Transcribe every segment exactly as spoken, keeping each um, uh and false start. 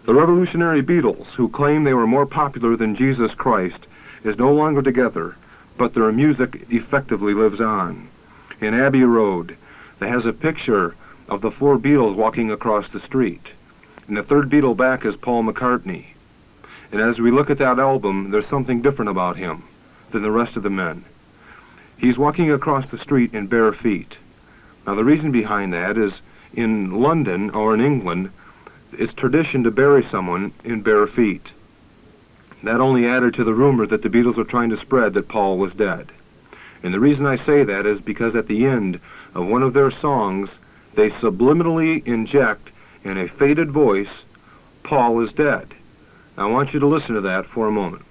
The revolutionary Beatles, who claim they were more popular than Jesus Christ, is no longer together, but their music effectively lives on. In Abbey Road, there has a picture of the four Beatles walking across the street, and the third Beatle back is Paul McCartney. And as we look at that album, there's something different about him than the rest of the men. He's walking across the street in bare feet. Now, the reason behind that is in London or in England, it's tradition to bury someone in bare feet. That only added to the rumor that the Beatles were trying to spread that Paul was dead. And the reason I say that is because at the end of one of their songs, they subliminally inject in a faded voice, Paul is dead. Now, I want you to listen to that for a moment.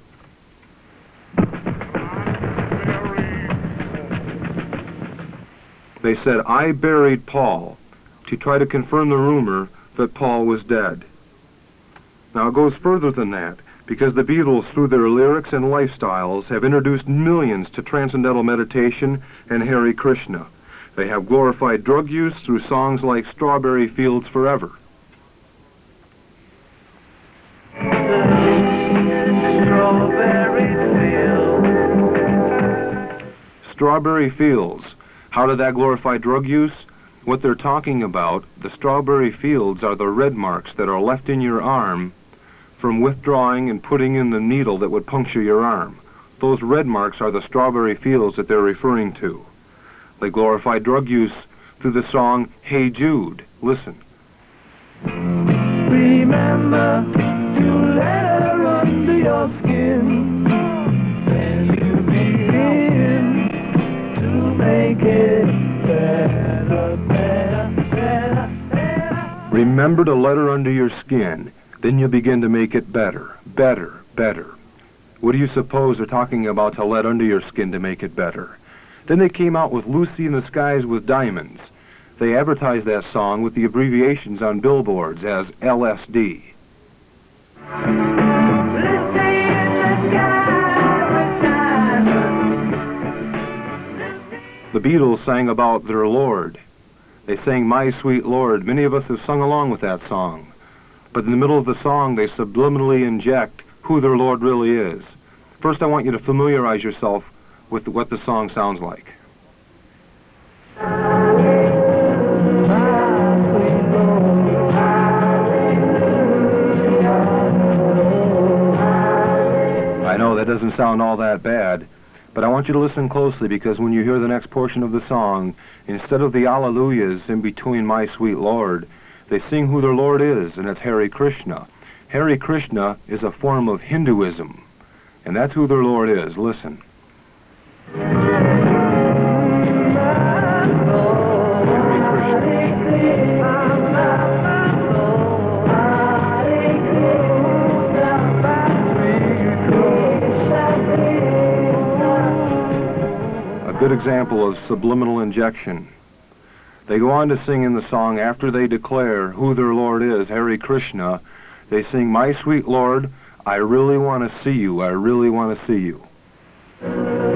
They said, I buried Paul, to try to confirm the rumor that Paul was dead. Now, it goes further than that, because the Beatles, through their lyrics and lifestyles, have introduced millions to transcendental meditation and Hare Krishna. They have glorified drug use through songs like Strawberry Fields Forever. Strawberry Fields. How did that glorify drug use? What they're talking about, the strawberry fields are the red marks that are left in your arm from withdrawing and putting in the needle that would puncture your arm. Those red marks are the strawberry fields that they're referring to. They glorify drug use through the song, Hey Jude. Listen. Remember to let her under your skin, then you begin to make it better, better, better, better. Remember to let her under your skin, then you'll begin to make it better, better, better. What do you suppose they're talking about to let under your skin to make it better? Then they came out with Lucy in the Skies with Diamonds. They advertised that song with the abbreviations on billboards as L S D. The Beatles sang about their Lord. They sang My Sweet Lord. Many of us have sung along with that song. But in the middle of the song, they subliminally inject who their Lord really is. First, I want you to familiarize yourself with what the song sounds like. I know that doesn't sound all that bad, but I want you to listen closely, because when you hear the next portion of the song, instead of the Alleluias in between My Sweet Lord, they sing who their Lord is, and it's Hare Krishna. Hare Krishna is a form of Hinduism, and that's who their Lord is. Listen. A good example of subliminal injection. They go on to sing in the song, after they declare who their Lord is, Hare Krishna, they sing, My Sweet Lord, I really want to see you, I really want to see you.